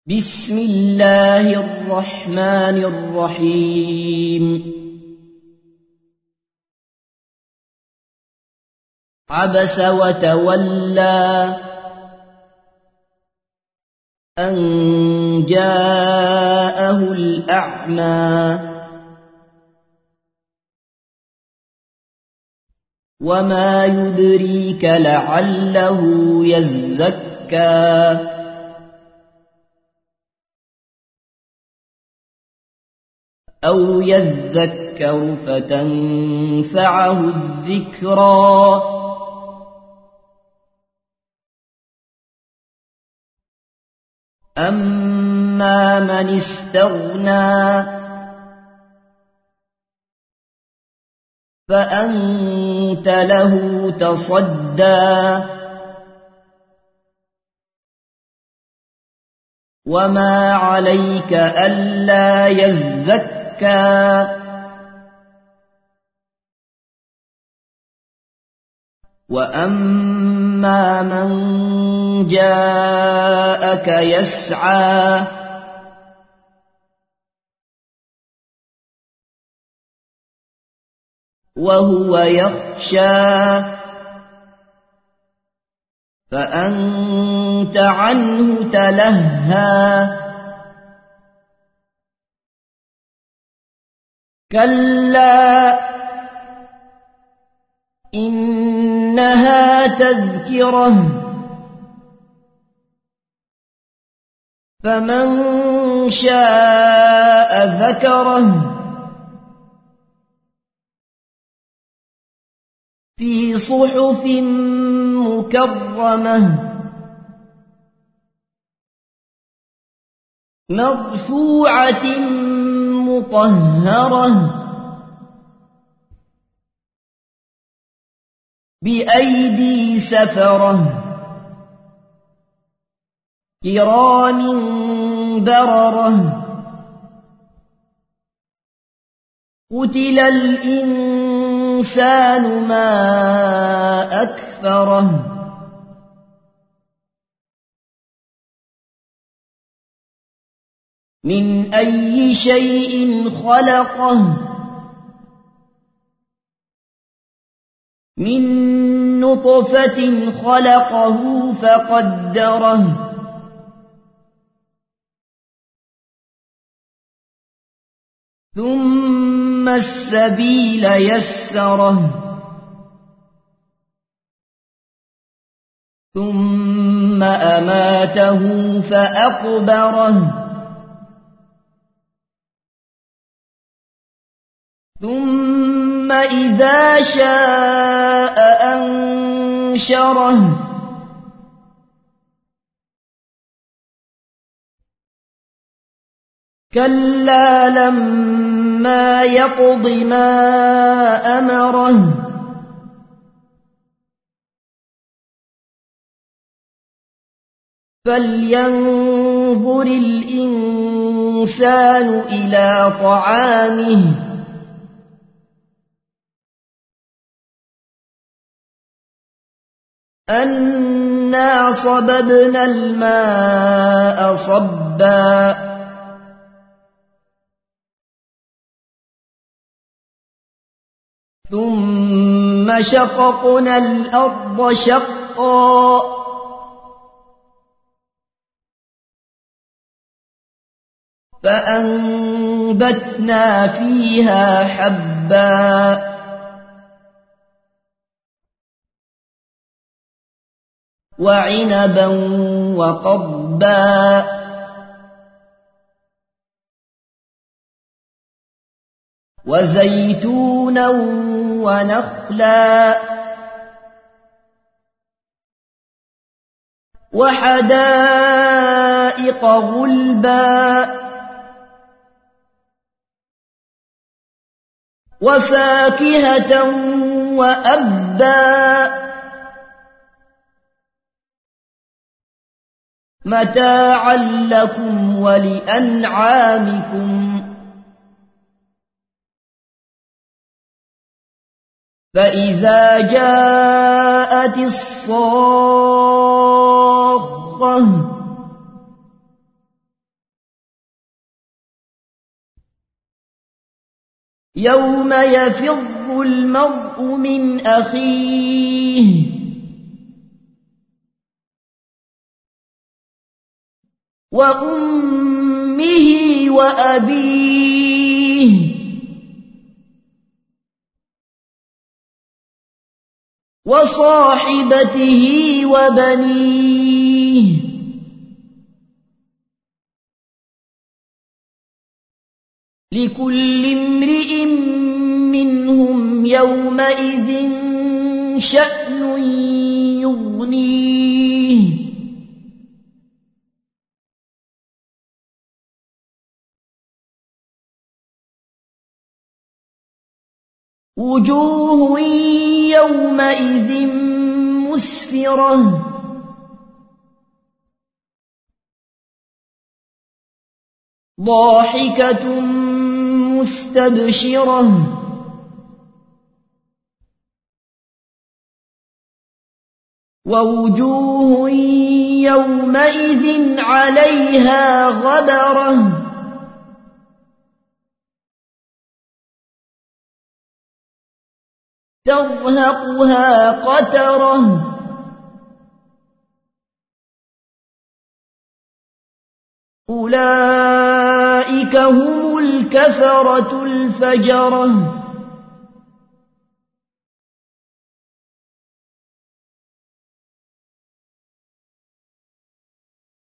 بسم الله الرحمن الرحيم عبس وتولى أن جاءه الأعمى وما يدريك لعله يزكى أو يذكر فتنفعه الذكرى أما من استغنى فأنت له تصدى وما عليك ألا يزكى وأما من جاءك يسعى وهو يخشى فأنت عنه تلهى كلا إنها تذكرة فمن شاء ذكره في صحف مكرمة مرفوعة مطهرة بأيدي سفرة كرام بررة قتل الإنسان ما أكفره من أي شيء خلقه من نطفة خلقه فقدره ثم السبيل يسره ثم أماته فأقبره ثم إذا شاء أنشره كلا لما يقض ما أمره فلينظر الإنسان إلى طعامه أنا صببنا الماء صبا ثم شققنا الأرض شقا فأنبتنا فيها حبا وعنبا وقضبا وزيتونا ونخلا وحدائق غلبا وفاكهة وأبا متاعا لكم ولأنعامكم فإذا جاءت الصاخة يوم يفر المرء من أخيه وأمه وأبيه وصاحبته وبنيه لكل امرئ منهم يومئذ شأن يغنيه وجوه يومئذ مسفرة ضاحكة مستبشرة ووجوه يومئذ عليها غبرة ترهقها قترة أولئك هم الكفرة الفجرة